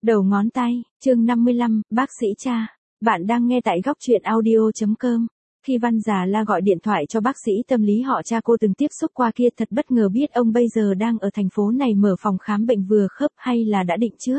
Đầu ngón tay, chương 55, bác sĩ cha. Bạn đang nghe tại góc truyện audio.com. Khi Văn Già La gọi điện thoại cho bác sĩ tâm lý họ cha cô từng tiếp xúc qua kia, thật bất ngờ biết ông bây giờ đang ở thành phố này mở phòng khám bệnh vừa khớp, hay là đã định trước.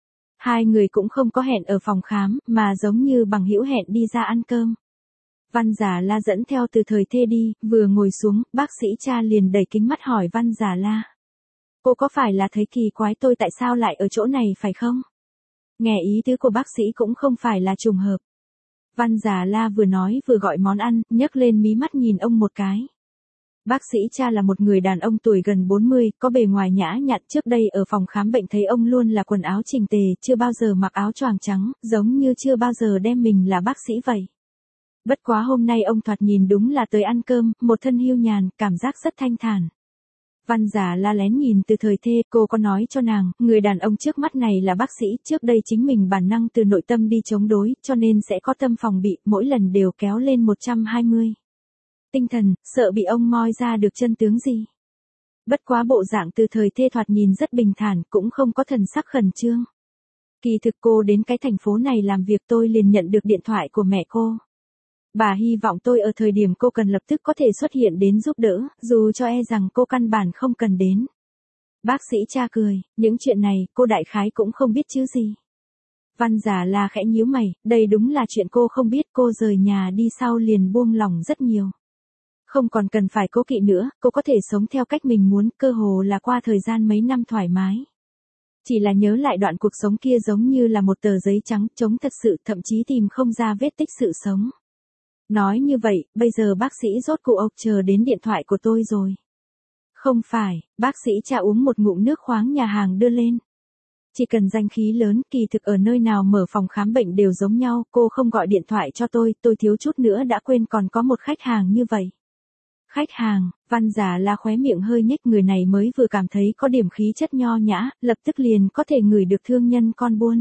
Hai người cũng không có hẹn ở phòng khám, mà giống như bằng hữu hẹn đi ra ăn cơm. Văn Già La dẫn theo Từ Thời Thê đi, vừa ngồi xuống, bác sĩ cha liền đẩy kính mắt hỏi Văn Già La. Cô có phải là thấy kỳ quái tôi tại sao lại ở chỗ này phải không? Nghe ý tứ của bác sĩ cũng không phải là trùng hợp. Văn Già La vừa nói vừa gọi món ăn, nhấc lên mí mắt nhìn ông một cái. Bác sĩ cha là một người đàn ông tuổi gần 40, có bề ngoài nhã nhặn. Trước đây ở phòng khám bệnh thấy ông luôn là quần áo chỉnh tề, chưa bao giờ mặc áo choàng trắng, giống như chưa bao giờ đem mình là bác sĩ vậy. Bất quá hôm nay ông thoạt nhìn đúng là tới ăn cơm, một thân hiu nhàn, cảm giác rất thanh thản. Văn Già La lén nhìn Từ Thời Thê, cô có nói cho nàng, người đàn ông trước mắt này là bác sĩ, trước đây chính mình bản năng từ nội tâm đi chống đối, cho nên sẽ có tâm phòng bị, mỗi lần đều kéo lên 120. Tinh thần, sợ bị ông moi ra được chân tướng gì. Bất quá bộ dạng Từ Thời Thê thoạt nhìn rất bình thản, cũng không có thần sắc khẩn trương. Kỳ thực cô đến cái thành phố này làm việc tôi liền nhận được điện thoại của mẹ cô. Bà hy vọng tôi ở thời điểm cô cần lập tức có thể xuất hiện đến giúp đỡ, dù cho e rằng cô căn bản không cần đến. Bác sĩ cha cười, những chuyện này cô đại khái cũng không biết chứ gì. Văn Già La khẽ nhíu mày, đây đúng là chuyện cô không biết, cô rời nhà đi sau liền buông lỏng rất nhiều. Không còn cần phải cố kỵ nữa, cô có thể sống theo cách mình muốn, cơ hồ là qua thời gian mấy năm thoải mái. Chỉ là nhớ lại đoạn cuộc sống kia giống như là một tờ giấy trắng, trống thật sự, thậm chí tìm không ra vết tích sự sống. Nói như vậy, bây giờ bác sĩ rốt cuộc chờ đến điện thoại của tôi rồi. Không phải, bác sĩ cha uống một ngụm nước khoáng nhà hàng đưa lên. Chỉ cần danh khí lớn, kỳ thực ở nơi nào mở phòng khám bệnh đều giống nhau, cô không gọi điện thoại cho tôi thiếu chút nữa đã quên còn có một khách hàng như vậy. Khách hàng, Văn Già La khóe miệng hơi nhếch, người này mới vừa cảm thấy có điểm khí chất nho nhã, lập tức liền có thể ngửi được thương nhân con buôn.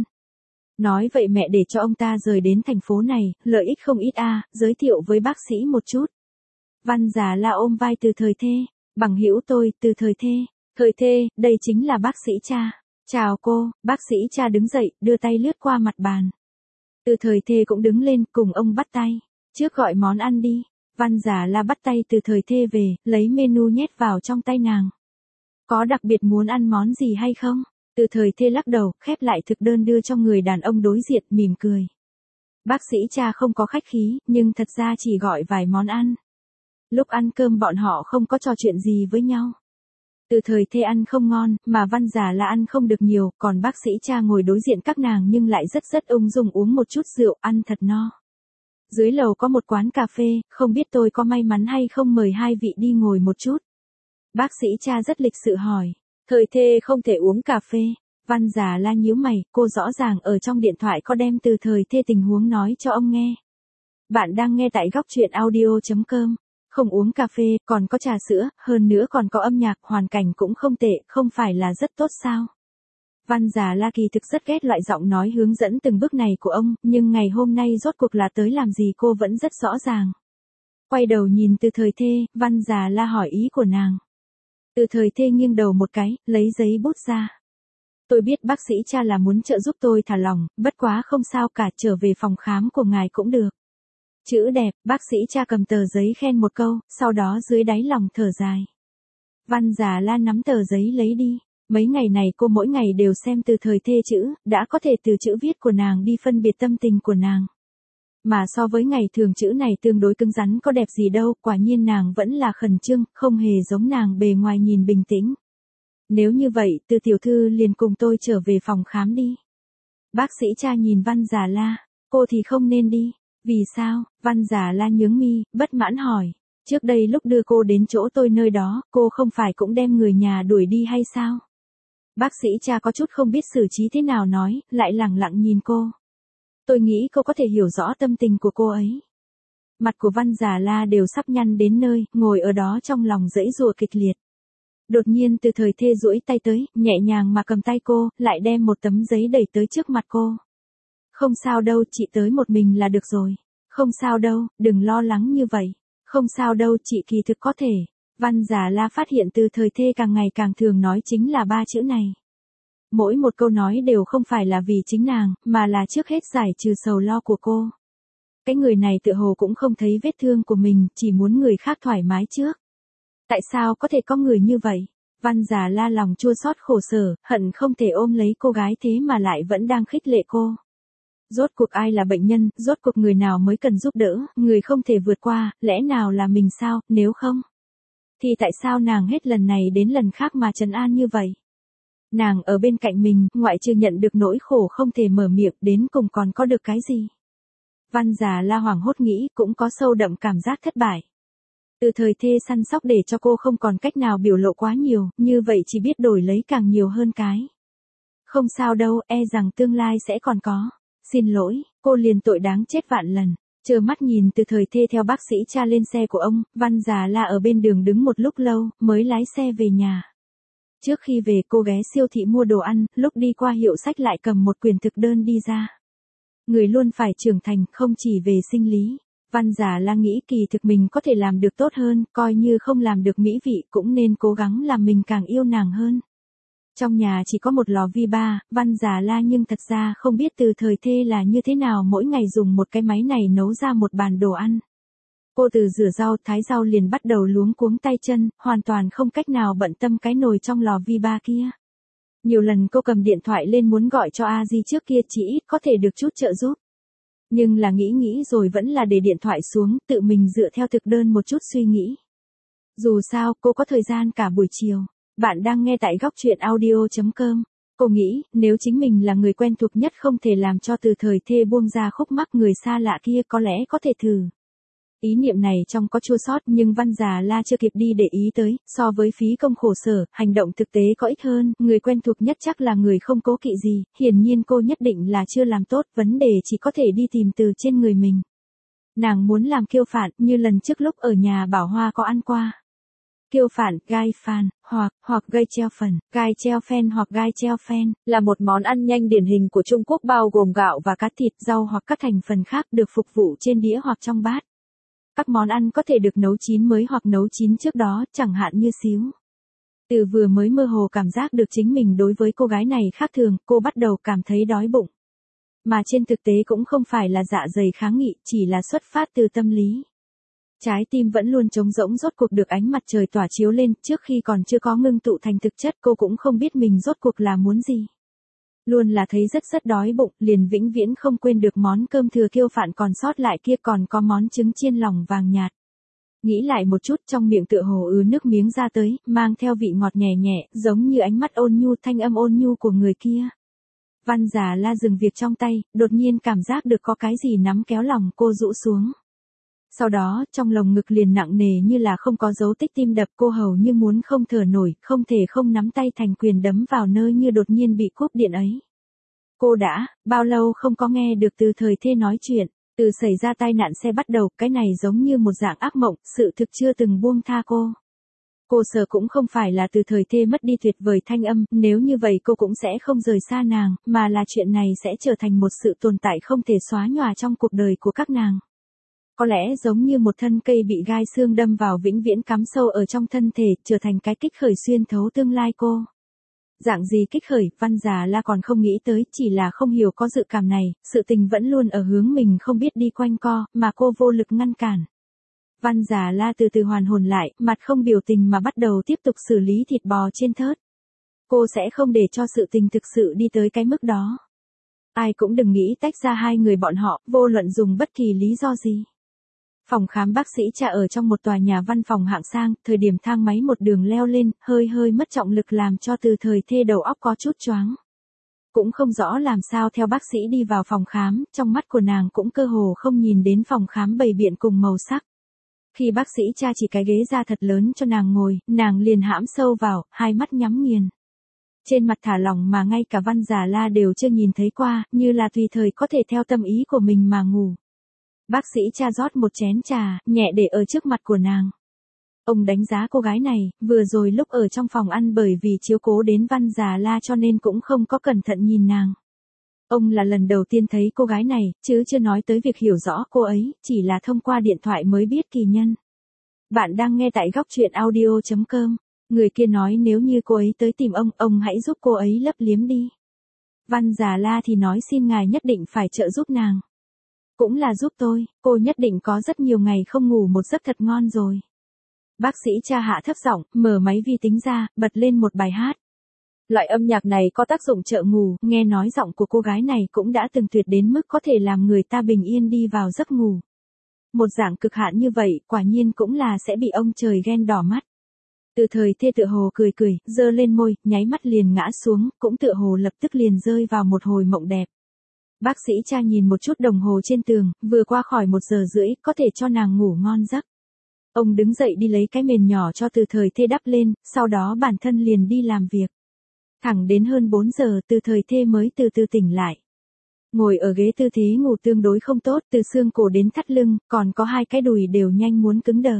Nói vậy mẹ để cho ông ta rời đến thành phố này, lợi ích không ít giới thiệu với bác sĩ một chút. Văn Già La ôm vai Từ Thời Thê, bằng hữu tôi, Từ Thời Thê. Thời Thê, đây chính là bác sĩ cha. Chào cô, bác sĩ cha đứng dậy, đưa tay lướt qua mặt bàn. Từ Thời Thê cũng đứng lên, cùng ông bắt tay. Trước gọi món ăn đi. Văn Già La bắt tay Từ Thời Thê về, lấy menu nhét vào trong tay nàng. Có đặc biệt muốn ăn món gì hay không? Từ Thời Thê lắc đầu, khép lại thực đơn đưa cho người đàn ông đối diện, mỉm cười. Bác sĩ cha không có khách khí, nhưng thật ra chỉ gọi vài món ăn. Lúc ăn cơm bọn họ không có trò chuyện gì với nhau. Từ Thời Thê ăn không ngon, mà Văn Già La ăn không được nhiều, còn bác sĩ cha ngồi đối diện các nàng nhưng lại rất ung dung uống một chút rượu, ăn thật no. Dưới lầu có một quán cà phê, không biết tôi có may mắn hay không mời hai vị đi ngồi một chút. Bác sĩ cha rất lịch sự hỏi. Thời Thê không thể uống cà phê. Văn Già La nhíu mày, cô rõ ràng ở trong điện thoại có đem Từ Thời Thê tình huống nói cho ông nghe. Bạn đang nghe tại góc truyện audio.com. Không uống cà phê, còn có trà sữa, hơn nữa còn có âm nhạc, hoàn cảnh cũng không tệ, không phải là rất tốt sao? Văn Già La kỳ thực rất ghét loại giọng nói hướng dẫn từng bước này của ông, nhưng ngày hôm nay rốt cuộc là tới làm gì cô vẫn rất rõ ràng. Quay đầu nhìn Từ Thời Thê, Văn Già La hỏi ý của nàng. Từ Thời Thê nghiêng đầu một cái, lấy giấy bút ra. Tôi biết bác sĩ cha là muốn trợ giúp tôi thả lỏng, bất quá không sao cả, trở về phòng khám của ngài cũng được. Chữ đẹp, bác sĩ cha cầm tờ giấy khen một câu, sau đó dưới đáy lòng thở dài. Văn Già La nắm tờ giấy lấy đi. Mấy ngày này cô mỗi ngày đều xem Từ Thời Thê chữ, đã có thể từ chữ viết của nàng đi phân biệt tâm tình của nàng. Mà so với ngày thường chữ này tương đối cứng rắn có đẹp gì đâu, quả nhiên nàng vẫn là khẩn trương, không hề giống nàng bề ngoài nhìn bình tĩnh. Nếu như vậy, Từ tiểu thư liền cùng tôi trở về phòng khám đi. Bác sĩ cha nhìn Văn Già La, cô thì không nên đi. Vì sao? Văn Già La nhướng mi, bất mãn hỏi. Trước đây lúc đưa cô đến chỗ tôi nơi đó, cô không phải cũng đem người nhà đuổi đi hay sao? Bác sĩ cha có chút không biết xử trí thế nào nói, lại lẳng lặng nhìn cô. Tôi nghĩ cô có thể hiểu rõ tâm tình của cô ấy. Mặt của Văn Già La đều sắp nhăn đến nơi, ngồi ở đó trong lòng giãy giụa kịch liệt. Đột nhiên Từ Thời Thê duỗi tay tới, nhẹ nhàng mà cầm tay cô, lại đem một tấm giấy đẩy tới trước mặt cô. Không sao đâu, chị tới một mình là được rồi. Không sao đâu, đừng lo lắng như vậy. Không sao đâu, chị kỳ thực có thể. Văn Già La phát hiện Từ Thời Thê càng ngày càng thường nói chính là ba chữ này. mỗi một câu nói đều không phải là vì chính nàng, mà là trước hết giải trừ sầu lo của cô. Cái người này tựa hồ cũng không thấy vết thương của mình, chỉ muốn người khác thoải mái trước. Tại sao có thể có người như vậy? Văn Già La lòng chua xót khổ sở, hận không thể ôm lấy cô gái thế mà lại vẫn đang khích lệ cô. Rốt cuộc ai là bệnh nhân, rốt cuộc người nào mới cần giúp đỡ, người không thể vượt qua, lẽ nào là mình sao, nếu không? Thì tại sao nàng hết lần này đến lần khác mà trấn an như vậy? Nàng ở bên cạnh mình, ngoại trừ nhận được nỗi khổ không thể mở miệng, đến cùng còn có được cái gì? Văn Già La hoảng hốt nghĩ, cũng có sâu đậm cảm giác thất bại. Từ thời thê săn sóc để cho cô không còn cách nào biểu lộ quá nhiều, như vậy chỉ biết đổi lấy càng nhiều hơn cái. Không sao đâu, e rằng tương lai sẽ còn có. Xin lỗi, cô liền tội đáng chết vạn lần. Trơ mắt nhìn từ thời thê theo bác sĩ cha lên xe của ông, Văn Già La ở bên đường đứng một lúc lâu, mới lái xe về nhà. Trước khi về cô ghé siêu thị mua đồ ăn, lúc đi qua hiệu sách lại cầm một quyển thực đơn đi ra. Người luôn phải trưởng thành, không chỉ về sinh lý. Văn Già La nghĩ kỳ thực mình có thể làm được tốt hơn, coi như không làm được mỹ vị cũng nên cố gắng làm mình càng yêu nàng hơn. Trong nhà chỉ có một lò vi ba, Văn Già La nhưng thật ra không biết từ thời thê là như thế nào mỗi ngày dùng một cái máy này nấu ra một bàn đồ ăn. Cô từ rửa rau, thái rau liền bắt đầu luống cuống tay chân, hoàn toàn không cách nào bận tâm cái nồi trong lò vi ba kia. Nhiều lần cô cầm điện thoại lên muốn gọi cho A Di trước kia chỉ ít có thể được chút trợ giúp. Nhưng là nghĩ rồi vẫn là để điện thoại xuống, tự mình dựa theo thực đơn một chút suy nghĩ. Dù sao, cô có thời gian cả buổi chiều. Bạn đang nghe tại góc truyện audio.com. Cô nghĩ, nếu chính mình là người quen thuộc nhất không thể làm cho từ thời thê buông ra khúc mắc người xa lạ kia có lẽ có thể thử. Ý niệm này trong có chua xót nhưng Văn Già La chưa kịp đi để ý tới, so với phí công khổ sở, hành động thực tế có ích hơn, người quen thuộc nhất chắc là người không cố kỵ gì, hiển nhiên cô nhất định là chưa làm tốt, vấn đề chỉ có thể đi tìm từ trên người mình. Nàng muốn làm kiêu phản, như lần trước lúc ở nhà Bảo Hoa có ăn qua. Kiêu phản, gai phan, hoặc gai treo phần, gai treo phen hoặc gai treo phen, là một món ăn nhanh điển hình của Trung Quốc bao gồm gạo và cá thịt, rau hoặc các thành phần khác được phục vụ trên đĩa hoặc trong bát. Các món ăn có thể được nấu chín mới hoặc nấu chín trước đó, chẳng hạn như xíu. Từ vừa mới mơ hồ cảm giác được chính mình đối với cô gái này khác thường, cô bắt đầu cảm thấy đói bụng. Mà trên thực tế cũng không phải là dạ dày kháng nghị, chỉ là xuất phát từ tâm lý. Trái tim vẫn luôn trống rỗng, rốt cuộc được ánh mặt trời tỏa chiếu lên, trước khi còn chưa có ngưng tụ thành thực chất cô cũng không biết mình rốt cuộc là muốn gì. Luôn là thấy rất đói bụng, liền vĩnh viễn không quên được món cơm thừa kiêu phản còn sót lại kia, còn có món trứng chiên lòng vàng nhạt. Nghĩ lại một chút, trong miệng tựa hồ nước miếng ra tới, mang theo vị ngọt nhẹ nhẹ, giống như ánh mắt ôn nhu, thanh âm ôn nhu của người kia. Văn Già La dừng việc trong tay, đột nhiên cảm giác được có cái gì nắm kéo lòng cô rũ xuống. Sau đó, trong lồng ngực liền nặng nề như là không có dấu tích tim đập, cô hầu như muốn không thở nổi, không thể không nắm tay thành quyền đấm vào nơi như đột nhiên bị cúp điện ấy. Cô đã, bao lâu không có nghe được từ thời thê nói chuyện, từ xảy ra tai nạn xe bắt đầu, cái này giống như một dạng ác mộng, sự thực chưa từng buông tha cô. Cô sợ cũng không phải là từ thời thê mất đi tuyệt vời thanh âm, nếu như vậy cô cũng sẽ không rời xa nàng, mà là chuyện này sẽ trở thành một sự tồn tại không thể xóa nhòa trong cuộc đời của các nàng. Có lẽ giống như một thân cây bị gai xương đâm vào vĩnh viễn cắm sâu ở trong thân thể, trở thành cái kích khởi xuyên thấu tương lai cô. Dạng gì kích khởi, Văn Già La còn không nghĩ tới, chỉ là không hiểu có dự cảm này, sự tình vẫn luôn ở hướng mình không biết đi quanh co, mà cô vô lực ngăn cản. Văn Già La từ từ hoàn hồn lại, mặt không biểu tình mà bắt đầu tiếp tục xử lý thịt bò trên thớt. Cô sẽ không để cho sự tình thực sự đi tới cái mức đó. Ai cũng đừng nghĩ tách ra hai người bọn họ, vô luận dùng bất kỳ lý do gì. Phòng khám bác sĩ cha ở trong một tòa nhà văn phòng hạng sang, thời điểm thang máy một đường leo lên, hơi mất trọng lực làm cho từ thời thê đầu óc có chút choáng. Cũng không rõ làm sao theo bác sĩ đi vào phòng khám, trong mắt của nàng cũng cơ hồ không nhìn đến phòng khám bày biện cùng màu sắc. Khi bác sĩ cha chỉ cái ghế ra thật lớn cho nàng ngồi, nàng liền hãm sâu vào, hai mắt nhắm nghiền. Trên mặt thả lỏng mà ngay cả Văn Già La đều chưa nhìn thấy qua, như là tùy thời có thể theo tâm ý của mình mà ngủ. Bác sĩ cha rót một chén trà, nhẹ để ở trước mặt của nàng. Ông đánh giá cô gái này, vừa rồi lúc ở trong phòng ăn bởi vì chiếu cố đến Văn Già La cho nên cũng không có cẩn thận nhìn nàng. Ông là lần đầu tiên thấy cô gái này, chứ chưa nói tới việc hiểu rõ cô ấy, chỉ là thông qua điện thoại mới biết kỳ nhân. Bạn đang nghe tại góc truyện audio.com. Người kia nói nếu như cô ấy tới tìm ông hãy giúp cô ấy lấp liếm đi. Văn Già La thì nói xin ngài nhất định phải trợ giúp nàng. Cũng là giúp tôi, cô nhất định có rất nhiều ngày không ngủ một giấc thật ngon rồi. Bác sĩ Cha hạ thấp giọng, mở máy vi tính ra, bật lên một bài hát. Loại âm nhạc này có tác dụng trợ ngủ, nghe nói giọng của cô gái này cũng đã từng tuyệt đến mức có thể làm người ta bình yên đi vào giấc ngủ. Một dạng cực hạn như vậy, quả nhiên cũng là sẽ bị ông trời ghen đỏ mắt. Từ Thời Thê tựa hồ cười cười, giơ lên môi, nháy mắt liền ngã xuống, cũng tựa hồ lập tức liền rơi vào một hồi mộng đẹp. Bác sĩ Cha nhìn một chút đồng hồ trên tường, vừa qua khỏi 1 giờ rưỡi, có thể cho nàng ngủ ngon giấc. Ông đứng dậy đi lấy cái mền nhỏ cho Từ Thời Thê đắp lên, sau đó bản thân liền đi làm việc. Thẳng đến hơn 4 giờ Từ Thời Thê mới từ từ tỉnh lại. Ngồi ở ghế tư thế ngủ tương đối không tốt, từ xương cổ đến thắt lưng, còn có 2 cái đùi đều nhanh muốn cứng đờ.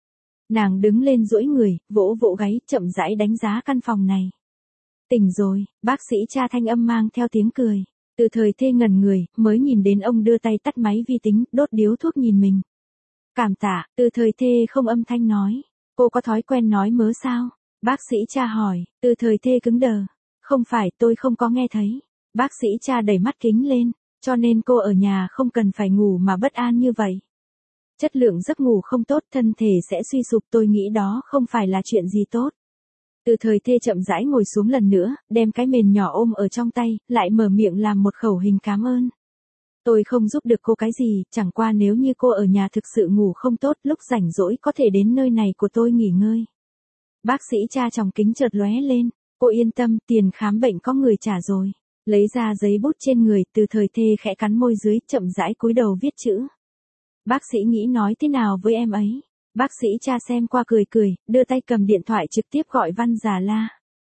Nàng đứng lên duỗi người, vỗ vỗ gáy, chậm rãi đánh giá căn phòng này. Tỉnh rồi, bác sĩ Cha thanh âm mang theo tiếng cười. Từ Thời Thê ngẩn người, mới nhìn đến ông đưa tay tắt máy vi tính, đốt điếu thuốc nhìn mình. Cảm tạ, Từ Thời Thê không âm thanh nói. Cô có thói quen nói mớ sao? Bác sĩ Cha hỏi, Từ Thời Thê cứng đờ. Không phải, tôi không có nghe thấy. Bác sĩ Cha đẩy mắt kính lên, cho nên cô ở nhà không cần phải ngủ mà bất an như vậy. Chất lượng giấc ngủ không tốt, thân thể sẽ suy sụp, tôi nghĩ đó không phải là chuyện gì tốt. Từ Thời Thê chậm rãi ngồi xuống lần nữa, đem cái mền nhỏ ôm ở trong tay, lại mở miệng làm một khẩu hình cảm ơn. Tôi không giúp được cô cái gì, chẳng qua nếu như cô ở nhà thực sự ngủ không tốt, lúc rảnh rỗi có thể đến nơi này của tôi nghỉ ngơi. Bác sĩ Cha tròng kính chợt lóe lên, cô yên tâm, tiền khám bệnh có người trả rồi. Lấy ra giấy bút trên người, Từ Thời Thê khẽ cắn môi dưới, chậm rãi cúi đầu viết chữ. Bác sĩ nghĩ nói thế nào với em ấy? Bác sĩ Cha xem qua cười cười, đưa tay cầm điện thoại trực tiếp gọi Văn Già La.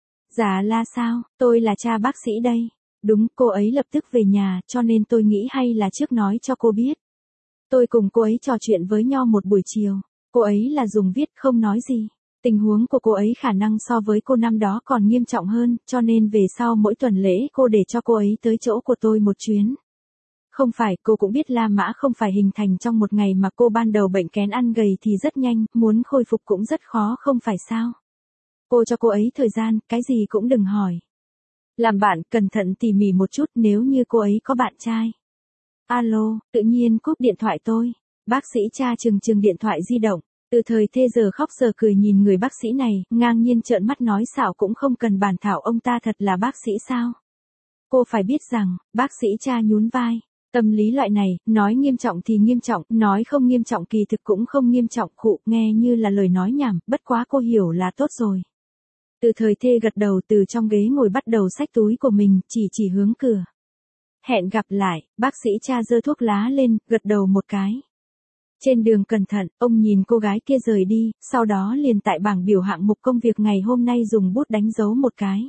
Già La sao, tôi là cha bác sĩ đây. Đúng, cô ấy lập tức về nhà, cho nên tôi nghĩ hay là trước nói cho cô biết. Tôi cùng cô ấy trò chuyện với nhau một buổi chiều. Cô ấy là dùng viết không nói gì. Tình huống của cô ấy khả năng so với cô năm đó còn nghiêm trọng hơn, cho nên về sau mỗi tuần lễ cô để cho cô ấy tới chỗ của tôi một chuyến. Không phải, cô cũng biết La Mã không phải hình thành trong một ngày mà cô ban đầu bệnh kén ăn gầy thì rất nhanh, muốn khôi phục cũng rất khó không phải sao. Cô cho cô ấy thời gian, cái gì cũng đừng hỏi. Làm bạn, cẩn thận tỉ mỉ một chút nếu như cô ấy có bạn trai. Alo, tự nhiên cúp điện thoại tôi. Bác sĩ Cha trừng điện thoại di động. Từ Thời Thê giờ khóc giờ cười nhìn người bác sĩ này, ngang nhiên trợn mắt nói xạo cũng không cần bàn thảo, ông ta thật là bác sĩ sao. Cô phải biết rằng, bác sĩ Cha nhún vai. Tâm lý loại này, nói nghiêm trọng thì nghiêm trọng, nói không nghiêm trọng kỳ thực cũng không nghiêm trọng, khụ, nghe như là lời nói nhảm, bất quá cô hiểu là tốt rồi. Từ Thời Thê gật đầu, từ trong ghế ngồi bắt đầu xách túi của mình, chỉ hướng cửa. Hẹn gặp lại, bác sĩ Cha giơ thuốc lá lên, gật đầu một cái. Trên đường cẩn thận, ông nhìn cô gái kia rời đi, sau đó liền tại bảng biểu hạng mục công việc ngày hôm nay dùng bút đánh dấu một cái.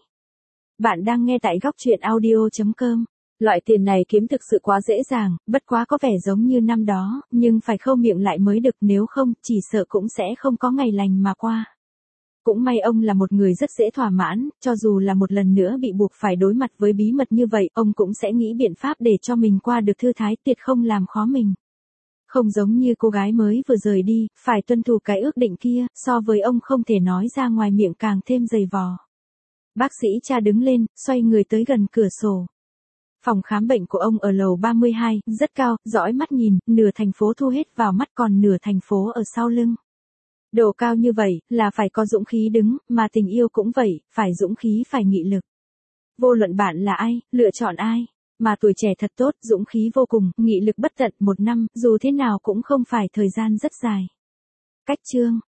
Bạn đang nghe tại góc truyện audio.com. Loại tiền này kiếm thực sự quá dễ dàng, bất quá có vẻ giống như năm đó, nhưng phải khâu miệng lại mới được, nếu không, chỉ sợ cũng sẽ không có ngày lành mà qua. Cũng may ông là một người rất dễ thỏa mãn, cho dù là một lần nữa bị buộc phải đối mặt với bí mật như vậy, ông cũng sẽ nghĩ biện pháp để cho mình qua được thư thái, tuyệt không làm khó mình. Không giống như cô gái mới vừa rời đi, phải tuân thủ cái ước định kia, so với ông không thể nói ra ngoài miệng càng thêm dày vò. Bác sĩ Cha đứng lên, xoay người tới gần cửa sổ. Phòng khám bệnh của ông ở lầu 32, rất cao, dõi mắt nhìn, nửa thành phố thu hết vào mắt còn nửa thành phố ở sau lưng. Độ cao như vậy, là phải có dũng khí đứng, mà tình yêu cũng vậy, phải dũng khí phải nghị lực. Vô luận bạn là ai, lựa chọn ai, mà tuổi trẻ thật tốt, dũng khí vô cùng, nghị lực bất tận, 1 năm, dù thế nào cũng không phải thời gian rất dài. Cách chương